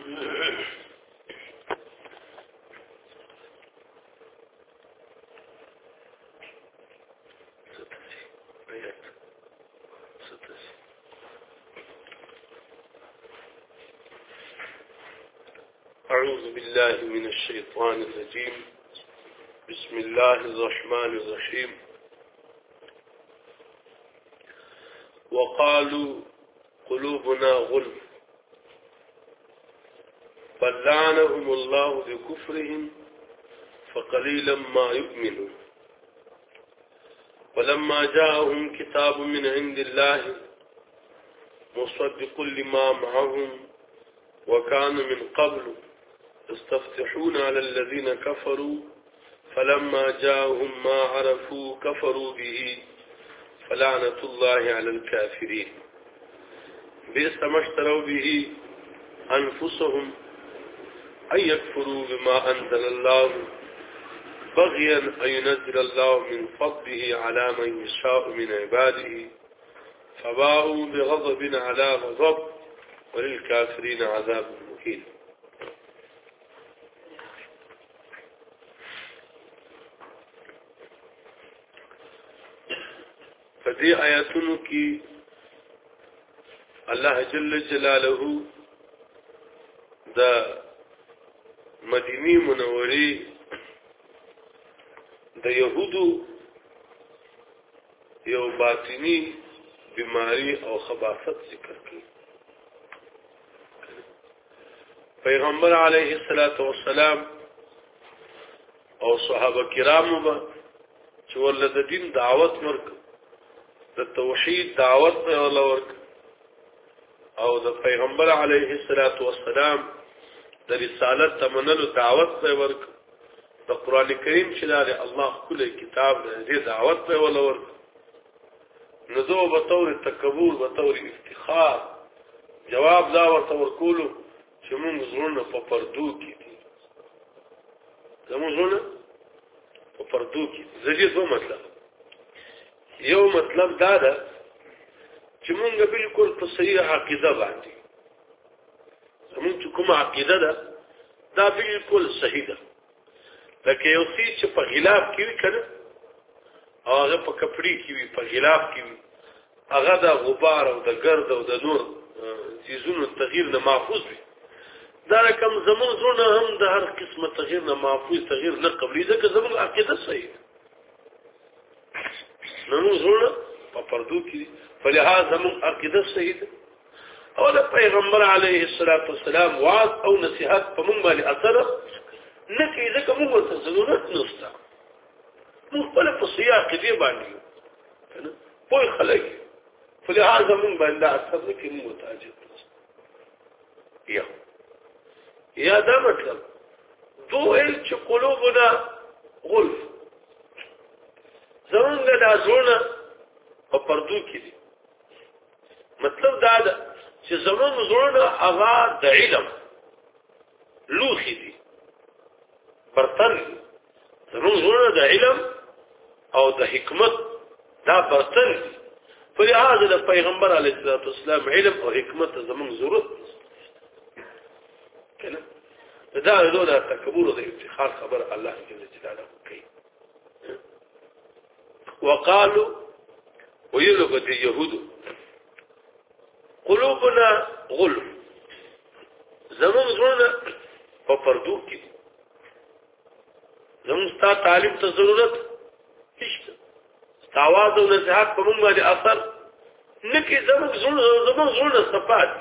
أعوذ بالله من الشيطان الرجيم بسم الله الرحمن الرحيم وقالوا قلوبنا غلف بل لعنهم الله بكفرهم فقليلا ما يؤمنون ولما جاءهم كتاب من عند الله مصدق لما معهم وكان من قبل يستفتحون على الذين كفروا فلما جاءهم ما عرفوا كفروا به فلعنة الله على الكافرين بئس ما اشتروا به أنفسهم أن يكفروا بما أنزل الله بغيا أن ينزل الله من فضله على من يشاء من عباده فباءوا بغضب على غضب وللكافرين عذاب مهين. فدې آیاتونو کې الله جل جلاله د مدینه منورې د يهودو یو باطنی بیماری او خباثت ذکر کړي. پیغمبر علیه الصلاۃ والسلام او صحابه کرامو به چې ولله دین دعوت ورک د توحید دعوت ورک او د پیغمبر علیه الصلاۃ والسلام د رسالت تمنلو دعوت ورک د قران کریم چې د الله کله کتاب د دعوت ورک نو دو به تور تکبر به تور افتخار جواب دا ورته ورکولو چې موږ زړونه په پردو کې دي زموږ زړونه په پردو کې زړه دوه مطلب یو مطلب دا ده چې موږ بالکل په صحیح عقیده باندې زموږ کومه عقیده ده دا بالکل صحیح ده لکه یو څه چې په غلاف کې وي کنه او هغه په کپړې کې وي په غلاف کې وي هغه د غبار او د ګرد او د نور چیزونو تغییر نه محفوظ وي دا رقم زمون زونه هم د هر قسمه تغییر نه محفوظ تغییر نه قبلي ځکه زمون عقیده صحیح نو زونه په پردو کې فلهذا زمون عقیده صحیح ده او د پیغمبر علیه الصلاۃ والسلام واعظ او نصيحت په موږ باندې اثر نه کوي ځکه موږ ورته ضرورت نشته موږ په صحیح عقیده باندې کنه په خلک فلهذا موږ باندې اثر نه کوي متاجر یا دا مطلب دو چې قلوبنا غلف زمونږ د ازونه په پردو کې دي مطلب دا ده چې زمونږ زړونه هغه د علم لوخي دي برتر زمونږ زړونه د علم او د حکمت دا برتر دي فلهذا د پیغمبر علیه الصلاۃ والسلام علم او حکمت زمونږ ضرورت کنه دا له دا تکبر او افتخار خبر الله جل جلاله کوي. وقالوا ويلغوا اليهود قلوبنا غلف زمون زړونه په پردو کې زمون ستا تعلیم ته ضرورت نشته تاواز او نصيحت په موږ باندې اثر نکي زمون زړونه صفات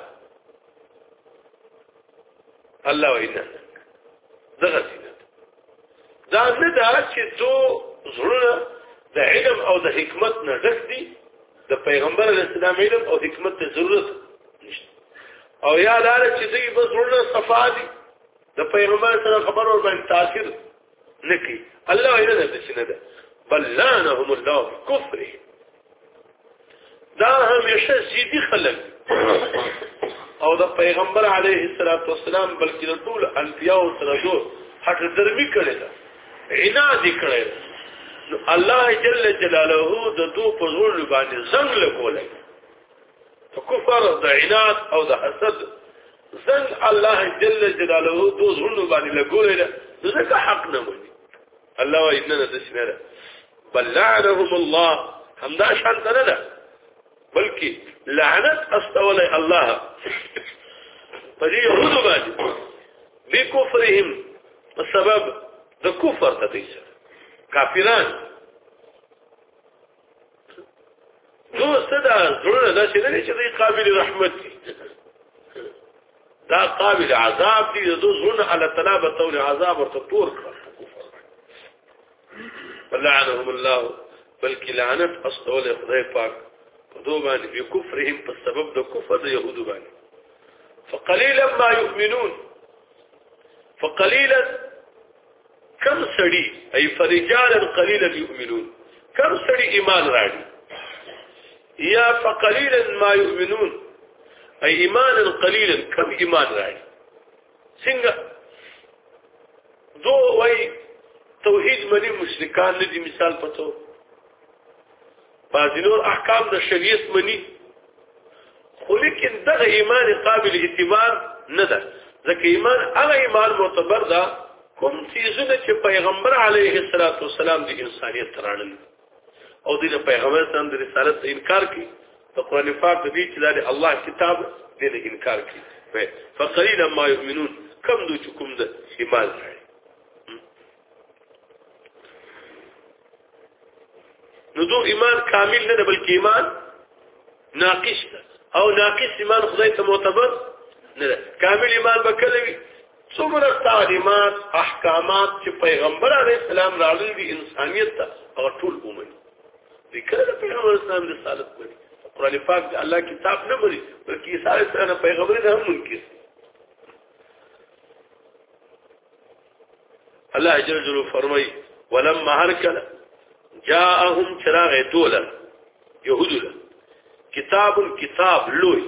الله وینا دغه سینه دا نه دا چې تو زړونه د علم او د حکمت نه ډک دي د پیغمبر علیه السلام علم او حکمت ته ضرورت نشته او یا دا چې دوی بس زړونه صفا دي د پیغمبر سره خبر او باندې تاثیر نه کوي الله وینا د سینه ده بل لعنهم الله بكفره دا همیشه سیدی خلک او د پیغمبر علیه الصلاۃ والسلام بلکې د ټول انبیاء سره جو هټ درمی کړي دا عناد کړي نو الله جل جلاله د دو په ژوند باندې زنګ لګولای په کفر د عناد او د حسد څنګه الله جل جلاله دو زړونو باندې لګولې ځکه حق نه مونږ الله وإننا تسنره بل لعنهم الله همدا شان نه ده بلکې لعنت استولى الله فدي يهود باندې بكفرهم السبب د کفر ته دي کافران نو صدا زړه دا چې نه چې قابل رحمت دي دا قابل عذاب دي دو زړه على طلبه تول عذاب ورتطور فلعنهم الله بلکې لعنت استول خدای پاک دو باندې بكفرهم بالسبب د کفر د يهود باندې فقليلا ما يؤمنون فقليلا كم سړي اي فرجالا قليلا يؤمنون كم سړي ایمان راړي یا فقليلا ما يؤمنون اي ایمانا قليلا كم ایمان راړي څنګه دو وای توحید منی مشرکان ندي مثال پتو بعض نور احکام د شریعت منی خو لیکن دغه ایمان قابل اعتبار نه ده ځکه ایمان هغه ایمان معتبر ده کوم چیزونه چې پیغمبر علیه الصلاۃ والسلام د انسانیت ترانل او د پیغمبر سره د رسالت انکار کوي د قران پاک د دې چې د الله کتاب د انکار کوي فقلیلا ما یؤمنون کم دو چې کوم د ایمان لري نو دو ایمان کامل نه بلکې ایمان ناقص او ناقص ایمان خدای ته معتبر نه کامل ایمان بکلوي څومره تعلیمات احکامات چې پیغمبر علیه السلام راغلي دي انسانیت ته او ټول ومني ذکر پیغمبر اسلام د رسالت مني قرآن پاک د الله کتاب نه مني بلکې ساره سره پیغمبر نه هم منکر الله جل جلاله فرمایي ولما هركل جاءهم چراغ دولا يهود كتاب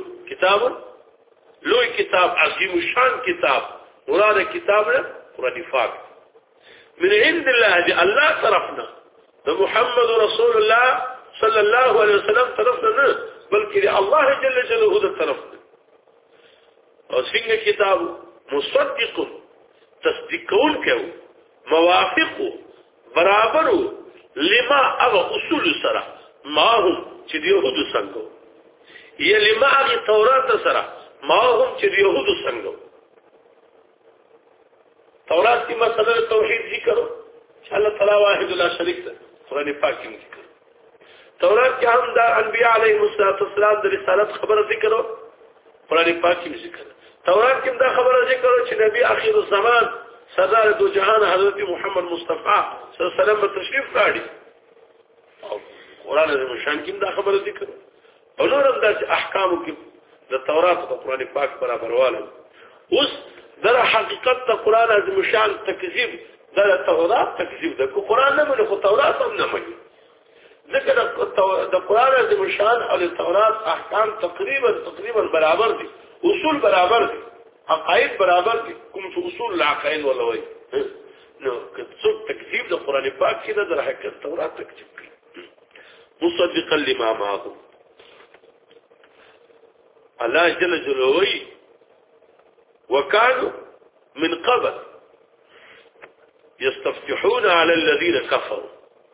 لوی کتاب عظیم شان کتاب مراد کتاب نه قرآن پاک من عند الله طرفنا ده محمد رسول الله صلى الله عليه وسلم طرفنا نه بلکې الله جل جلاله ده طرفنا او څنګه کتاب مصدق تصدیقون کوي موافق برابر لما اغه اصول سره ما هم چې يهود څنګه یا لما اغه تورات سره ما هم چې يهود څنګه تورات کی مسله توحید ذکر چې الله تعالی واحد لا شریک ده قرآن پاک کې ذکر تورات کې هم د انبیاء علیهم السلام د رسالت خبره ذکر قرآن پاک کې ذکر تورات کې دا خبره ذکر چې نبی اخر الزمان سردار دو جهان حضرت محمد مصطفی صلی الله علیه وسلم تشریف راړي او قرآن د شان کې دا خبره ذکر او نور هم د احکامو کې د تورات او قرآن پاک برابرواله اوس در حقیقت د قرآن عظیم شان تکذیب د تورات تکذیب د قرآن نه منو خو تورات هم نه مني ځکه د قرآن عظیم شان او د تورات احکام تقریبا برابر دي اصول برابر دي عقاید برابر دي کوم چې اصول العقاید ولا وای نو کڅوک تکذیب د قرآن پاک کې د حقیقت تورات تکذیب کوي مصدقا لما معه الله جل جلاله وكانوا من قبل يستفتحون على الذين كفروا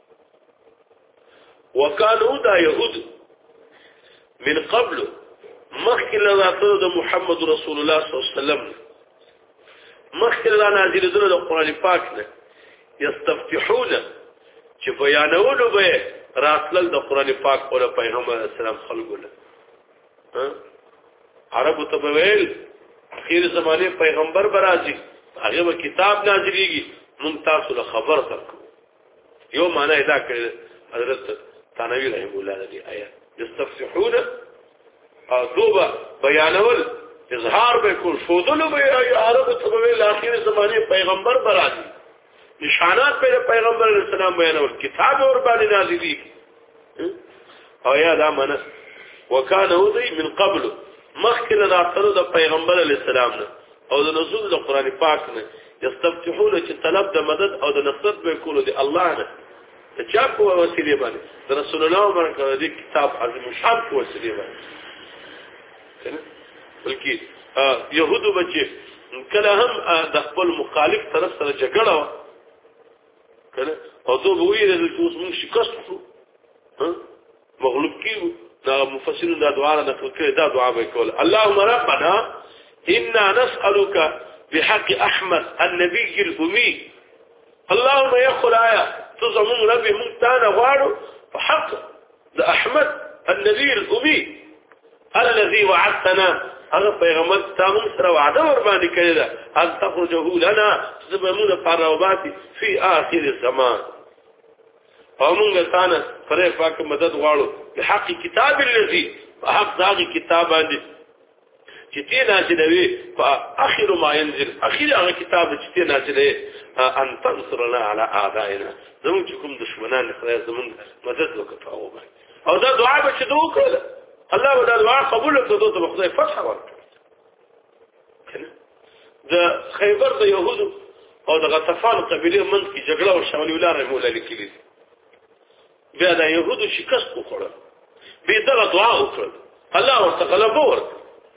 وكانوا دا يهود من قبل مخکل راتلو د محمد رسول الله صلی الله علیه وسلم مخکل نازل د قرآن پاک نه يستفتحون چې بیانولو به راتل د قرآن پاک او پیغمبر اسلام خلقونه عربو ته ویل اخیر زمانه پیغمبر برازي هغه به کتاب نازلېږي مونږ تاسو له خبر درکو یو معنی ادا کړل حضرت ثانوی رحم الله دې آیات يستفتحون دوبا بیانول اظهار به کول شودلو به عربو ته ویل اخیر زمانه پیغمبر برازي نشانات په پیغمبر اسلام بیانول کتاب اور باندې نازلېږي او یا دا معنی وکانه ودی من قبل مخکله راتلو د پیغمبر علی السلام نه او د نزول د قران پاک نه یستفتحون چې طلب د مدد او د نصرت به کولو دی الله نه چې چا په وسیله باندې د رسول الله برکت د کتاب عظیم شان په وسیله باندې کنه بلکې يهودو بچي کله هم د خپل مخالف طرف سره جګړه کنه او دوی ویل چې اوس موږ شکست شو مغلوب کیو دا مفسرین دا دعا نه کړې دا دعا به کول اللهم ربنا انا نسالك بحق احمد النبي الامي اللهم يا خدایا تزمون ربي مونږ غواړو په حق د احمد النبي الامي الذي وعدتنا هذا پیغمبر تامون سره وعده ور باندې کړی دا ان تخرجه لنا زمونه فراوباتي في اخر الزمان او موږ تانه پرې پاک مدد غواړو په حق کتاب الذي حق داغي کتاب باندې چې دې نازلوي په اخر ما ينزل اخر هغه کتاب چې دې نازلوي ان تنصرنا على اعدائنا زموږ کوم دشمنان خدای زموږ مدد وکړو او دا دعا به چې دوی کړل الله ودا دعا قبول کړو ته خدای فتح ورکړي د خیبر د يهودو او د غطفان قبيله منځ کې جګړه او شامل ولاره مولا لیکلي بیا د يهودو شکست وکړه به دغه دعا وکړه الله تعالی ورکړي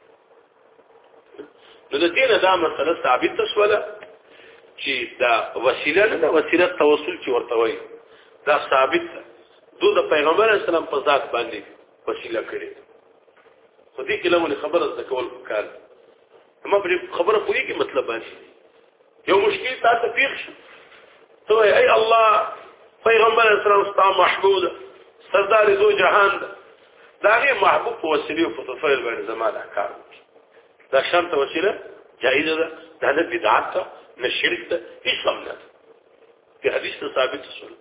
نو د دې دا مسله ثابت شوله چې دا وسیله نه وسیله توسل چې ورته وایي دا ثابت ده د پیغمبر اسلام په ذات باندې وسیله کړي خو دې کلمه خبره د کول کار اما په خبره پوری کې مطلب باندې یو مشکل تاسو پیښ شو ته ای الله پیغمبر اسلام ستا محمود سردار دو جهان دا غي محبوب په وسیله په تفصیل باندې زمانہ کار دا شرط وسیله جایزه ده دا د بدعت نه شرک ده اسلام نه په حدیث ثابت شول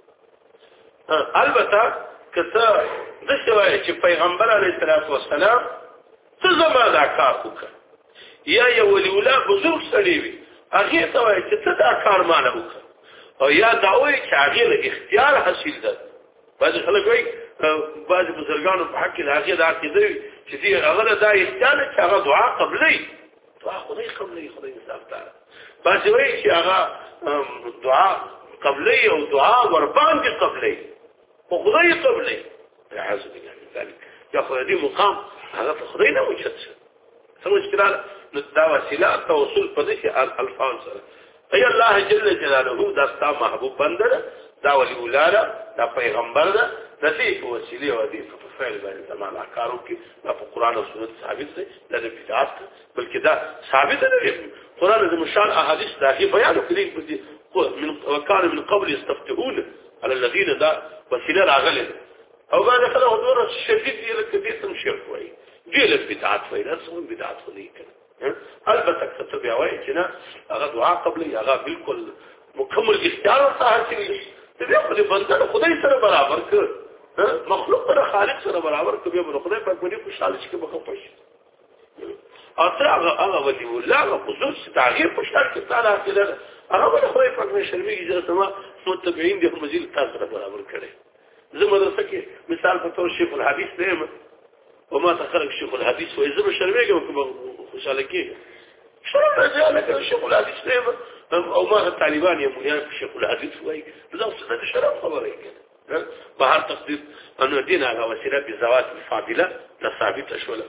البته کته د شوای چې پیغمبر علیه السلام څه زمانہ کار وکړ یا یو ولي الله بزرگ سړي وي هغه ته وایي چې څه دا کار مانه وکړ او یا دا وایي چې هغه له اختیار حاصل ده بعض خلک وایي بعض بزرګانو په حق کې هغه دا کېږي چې دې هغه دا اختیار چې هغه دعا قبلې دعا خدای قبلې خدای انصاف تعالی بعض وایي چې هغه دعا قبلې او دعا وربان دي قبلې او خدای قبلې اعوذ بالله من ذلك یا خدای مقام هغه خدای نه وجد سمجھ کړه دا وسیله توسل په دې الفاظ سره ای الله جل جلاله دا ستا محبوب بندر دا ولی ولاله دا پیغمبر دا د دې وسیله او دې په فعل باندې زمانہ کارو کې په قران او سنت ثابت دي د بدعت بلکې دا ثابت دی قران د مشال احادیث دا بیان کړي من وكان من قبل يستفتحون على الذين دا وسیله راغله او باندې خلک حضور شدید دي لکه دې سم شرک وایي دې له بدعت وایي دا څنګه بدعت ولي کړي البته کتب یا وایي چې نه هغه دعا قبل هغه بالکل مکمل اختیار او حاصل دي دې په بندر خدای سره برابر کړ مخلوق سره خالق سره برابر کړ به خدای په دې خوشاله شي کې بخښ اته هغه ولي الله هغه خصوص تغییر په شرط کې تعالی کړل هغه خدای په دې شرمي اجازه سما متبعين دي مزيل تاسو سره برابر کړي زه مدرسه کې مثال په تور شیخ الحدیث دی وما تخرج شيخ الحديث ويزم الشرمية وخشالة كيه شرم رجالك شيخ الحديث ليه او ما الطالبان يمونيان في شيخ الحديث وي بذلك سنة شرم خبرين كده بحر تقدير انه دين على وسيلة بزوات الفاضلة لثابتة شولا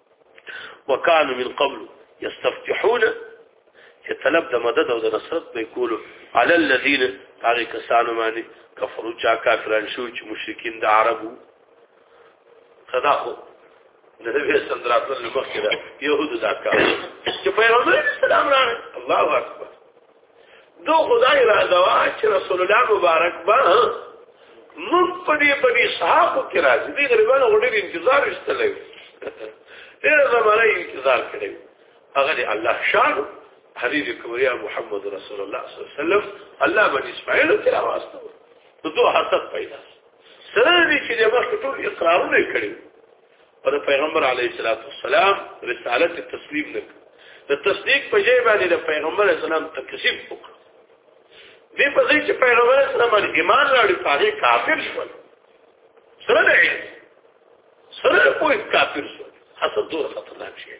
وكانوا من قبل يستفتحون يتلب دا مدد او دا نصرت بيقولوا على الذين على كسانوا ماني كفروا جا كافران شوچ مشركين دا عربو صداقوا نبی سندرات له مخ کې دا يهود دا کار چې پیغمبر اسلام راغی الله اکبر دو خدای را دوا چې رسول الله مبارک با نن پدې صحابه کې راځي دې غریبانو غوډې انتظار استلې ډېر زمانه انتظار کړی هغه الله شان حبیب کبریا محمد رسول الله صلی الله علیه وسلم الله بن اسماعیل کې راوستو دوه حسد پیدا سره دې چې موږ ټول اقرارونه کړی او پیغمبر علیه الصلاۃ والسلام رسالت تسلیم نک د تصدیق په ځای باندې د پیغمبر اسلام تکذیب وکړ دې په ځای چې پیغمبر اسلام باندې ایمان راوړي هغه کافر شول سره کوئی کافر شول حسد ډور خطرناک شي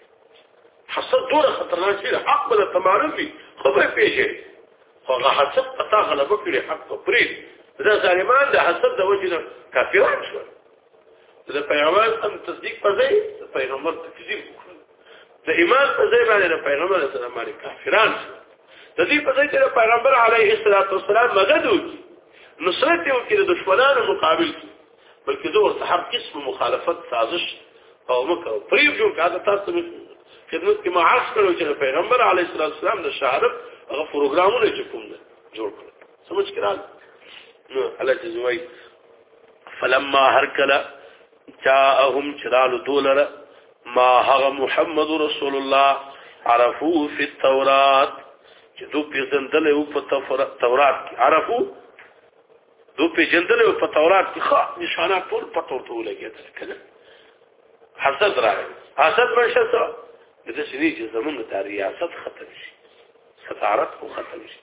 حق بل تمارن دي خبره پیښه هغه حسد پتا غلبه کړي حق په پرې دا ظالمان د حسد د وجې کافران شول د پیغمبر هم تصدیق پځای د پیغمبر تکذیب وکړ د ایمان په ځای باندې پیغمبر اسلام باندې کافران د دې په ځای چې پیغمبر علیه الصلاۃ والسلام مدد وکړي نصرت وکړي د دشمنانو مقابل بلکې دوه هر قسم مخالفت سازش او مکر پریب جو کاته تاسو خدمت کې معاص کړو چې پیغمبر علیه الصلاۃ والسلام د شهادت هغه پروګرامونه چې کوم جوړ کړل سمجھ کړه نو الله جزوی فلما هرکلا جاءهم چرال دولر ما هغه محمد رسول الله عرفوا في التوراة چې دو پیژندل او په تورات کې عرفوا دو پیژندل او په تورات کې ښه نشانات ټول پټ ورته ولګېدل کنه حسد راغی حسد منشه څه د شنی چې زمونږ د ریاست ختم شي سفارت کو ختم شي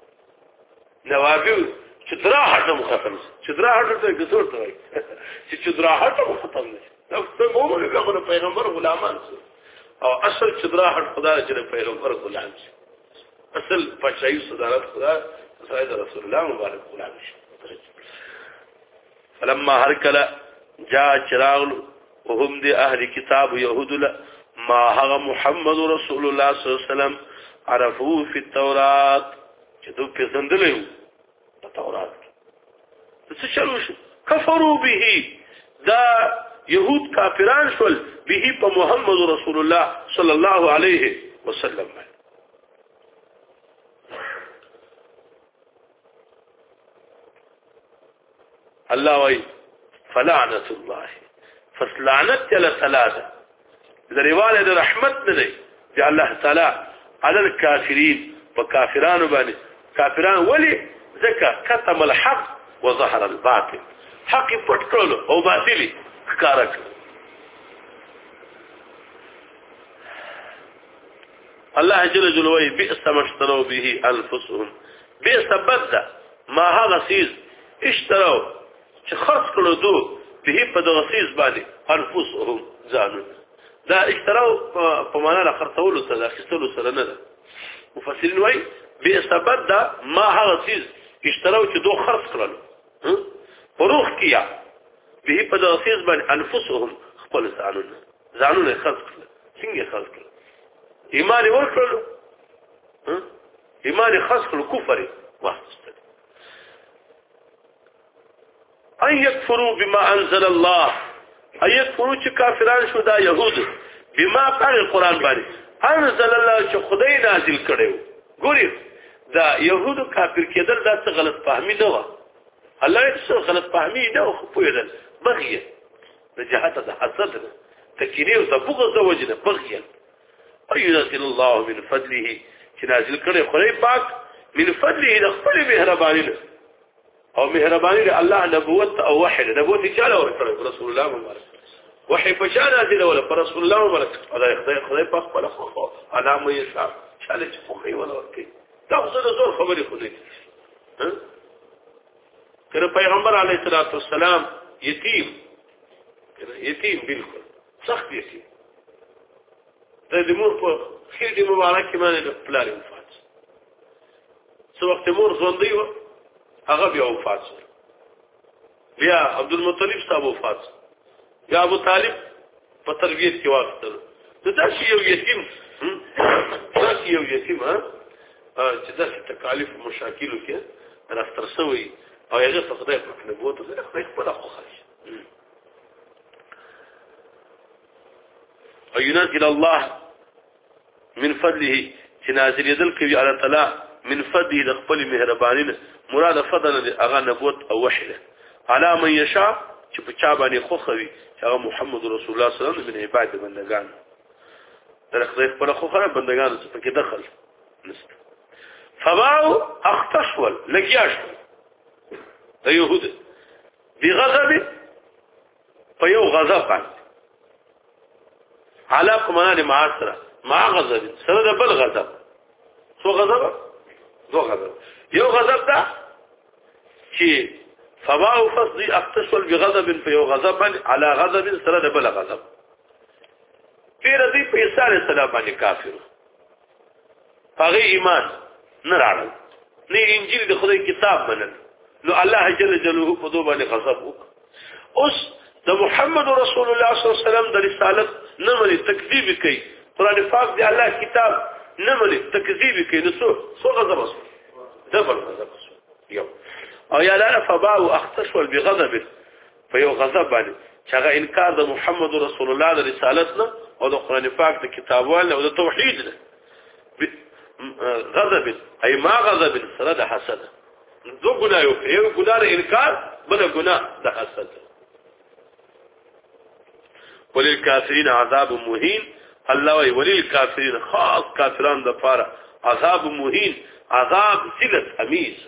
نوابي چې درا هټم ختم شي چې درا هټ ته ګټور ته وي چې درا هټم ختم شي دا موږ له پیغمبر غلامان او اصل چې درا هټ خدای چې پیغمبر غلام شي اصل پښایي صدارت خدای سید رسول الله مبارک غلام شي فلما هرکل جاء چراغ وهم دي اهل كتاب يهود ما هغه محمد رسول الله صلی الله علیه وسلم عرفوا في التوراة چې دوی پیژندلې په تورات څه چلو شو کفروا به دا يهود کافران شول به په محمد رسول الله صلی الله علیه وسلم الله وای فلعنت الله فلعنت على ثلاثه ذریواله د رحمت نه دی چې الله تعالی على الكافرين وكافران باندې کافران ولی ذکر كتم الحق وظهر الباطل حق پټکلو او باطلی ښکارا کړ الله جل جلاله بئس ما اشتروا به انفسهم بئس بدل ما هذا سيز اشتروا چې خرڅ کړو دو به په دغه سیس باندې انفسهم ځانو دا اشتراو په معنا لا خرڅولو سره اخیستلو سره نه ده مفسرین وایي به سبب دا ما هغه سیس اشتراو چې دو خرڅ کړل فروخ کیا به په دغه سیس باندې انفسهم خپل ځانونه خرڅ کړل څنګه خرڅ کړل ایمان ورکړل ایمان خرڅ کړل کفر واستل ان يكفروا بما انزل الله ان يكفروا چې کافران شو دا يهود بما قال القران باندې انزل الله چې خدای نازل کړو ګوري دا يهود کافر کېدل دا څه غلط فهمي نه و الله یې څه غلط فهمي نه خو پوهیدل بغيه د جهات د حسد تکینه او بغض وجنه بغيه اينزل الله من فضله چې نازل کړي خدای پاک من فضله د خپل مهرباني او مهرباني الله نبوت او وحي نبوت چاله ورکړ رسول الله مبارک وحي پشانه دي ولا رسول الله مبارک خدای په خپل خو علامه یې صاحب چاله چې خو ولا ورکړي دا زور خبرې خو دي کله پیغمبر علیه الصلاۃ والسلام یتیم بالکل سخت یتیم د دې مور په خیر دې مبارک باندې پلار وفات څو وخت مور ژوندۍ و هغه بیا وفات شو بیا عبد المطلب صاحب وفات شو یا ابو طالب په تربیت کې واغستل دا چې یو یتیم چې دا تکالیف مشاکل کې راستر شوی او هغه څه خدای په نبوت سره خپل خوښه او ينزل الله من فضله تنازل يدل کوي الله تعالی من فضله د خپل مهرباني مراد فضل هغه نبوت او وحي على من يشاء چې په چا باندې خوخوي چې هغه محمد رسول الله صلی الله علیه وسلم من عباد بندگان در خدای خپل خوخه بندگان څخه کې دخل نست فباو اختصول لګیاش د يهود بغضب فيو غضب على قمان معاصره مع غضب سره بل غضب سو غضب دو غضب یو غضب دا چې فباو فصدي اختصل بغضب فيو غضب على غضب سره بل غضب پیر دی په عیسی علیہ السلام باندې کافر هغه ایمان نه راړل نه انجیل د خدای کتاب منل نو الله جل جلاله په دوه باندې غضب وکړ اوس د محمد رسول الله صلی الله علیه وسلم د رسالت نه ملي تکذیب کوي قرآن پاک دی الله کتاب نه مني تکذیب کوي نو څو غضب وسو دبل غضب وسو یو او یا لا فباو اختصول بغضب فيو غضب باندې چې هغه انکار د محمد رسول الله د رسالت نه او د قرآن پاک د کتابوالو او د توحید نه غضب اي ما غضب سره د حسد دو ګناه یو ګناه انکار بل ګناه د حسد وللكافرين عذاب مهين الله وللكافرين خاص کافرانو د پاره عذاب مهين عذاب ذلت امیز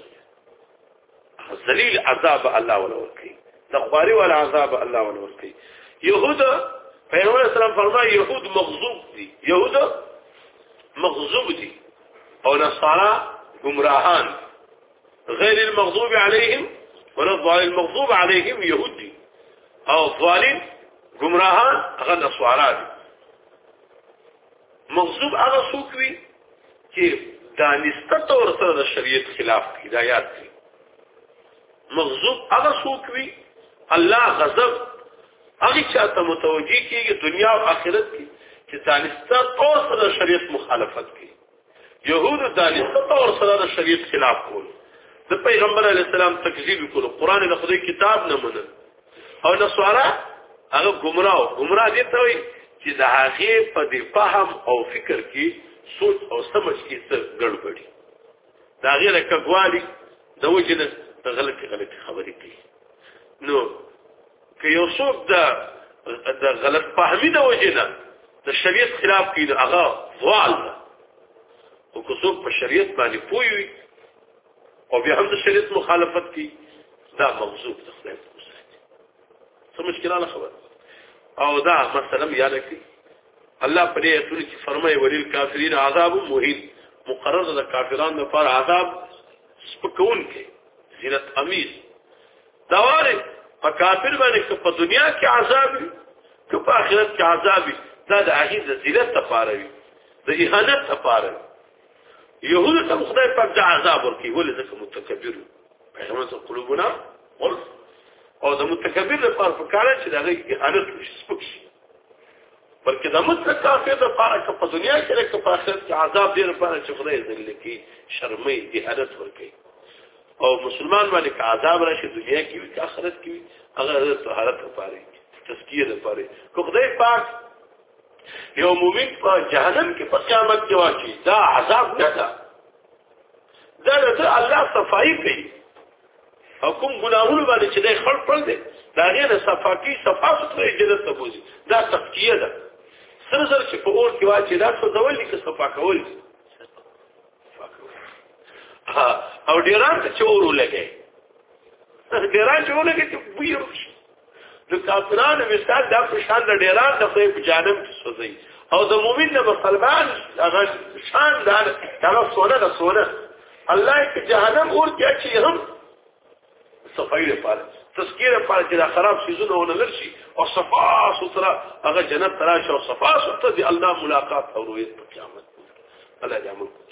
ذلیل عذاب الله ولورکی تخباری ولا عذاب الله ولورکی يهود پیغمبر اسلام فرمایي يهود مغضوب دي يهود مغضوب دي او نصارى گمراهان غير المغضوب عليهم ولا الضالين المغضوب عليهم يهودي او الضالين گمراهان هغه نصارى دي مغضوب هغه څوک وي چې دانسته تور سره د شریعت خلاف هدایت کوي مغضوب هغه څوک وي الله غضب هغه چاته متوجي کیږي دنیا او آخرت کې چې دانسته تور سره د شریعت مخالفت کوي يهود دانسته تور سره د شریعت خلاف کول د پیغمبر علی السلام تکذیب کول قران د خدای کتاب نه منل او نصارا هغه گمراه دي ته وي چې د هغه په دې فهم او فکر کې سوچ او سمجھ کې څه ګډوډي دا غیر کګوالي د وجنه غلطي خبرې کوي نو که یو څوک د غلط فهمي د وجنه د شریعت خلاف کوي هغه ضال ده او که څوک په شریعت باندې پوي وي او بیا هم د شریعت مخالفت کوي دا موضوع د خدای په څه مشکله خبره او دا مثلا یاد کړئ الله په دې ایتونه کې فرمایي ولل کافرین عذاب مهین مقرر د کافرانو لپاره عذاب سپکون کې زینت امیز دا واره په کافر باندې په دنیا کې عذاب که په آخرت کې عذاب دا د هغه د ذلت لپاره وي د اهانت لپاره يهود ته خدای پاک د عذاب ورکي ولې ځکه متکبر پیغمبر صلی قلوبنا غلط او د متکبر لپاره په کار چې دغه اهانت وشي بلکې د مطلق کافر لپاره که په دنیا کې که په آخرت کې عذاب دی لپاره چې خدای ذل کې شرمې اهانت ورکي او مسلمان باندې که عذاب راشي دنیا کې وي که آخرت کې وي هغه د طهارت لپاره تزکیه لپاره که خدای پاک یو مومن په جهنم کې په قیامت کې واچي دا عذاب نه ده دا د الله صفائی کوي او کوم ګناهونه باندې چې د خلق پر دي دا غیر صفاکی صفا ستره جنت ته بوزي دا تفکیه ده سره سره چې په اور کې واچي دا څه ډول دي چې صفا کول او ډیران ته چورو لګي ډیران چې ولګي چې بویو د کافرانو مثال دا په شان د ډیران د په جانب کې سوځي او د مؤمن د مسلمان هغه شان دا سونه د سونه الله کې جهنم اور کې چې هم صفای لپاره تذکیر لپاره چې خراب شيزونه ونه لرشي او صفا ستره هغه جنت تراشه او صفا ستره دي الله ملاقات او رؤیت په قیامت الله دې امر